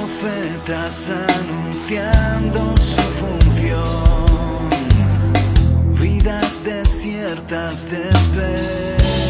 profetas anunciando su función, vidas desiertas de espera.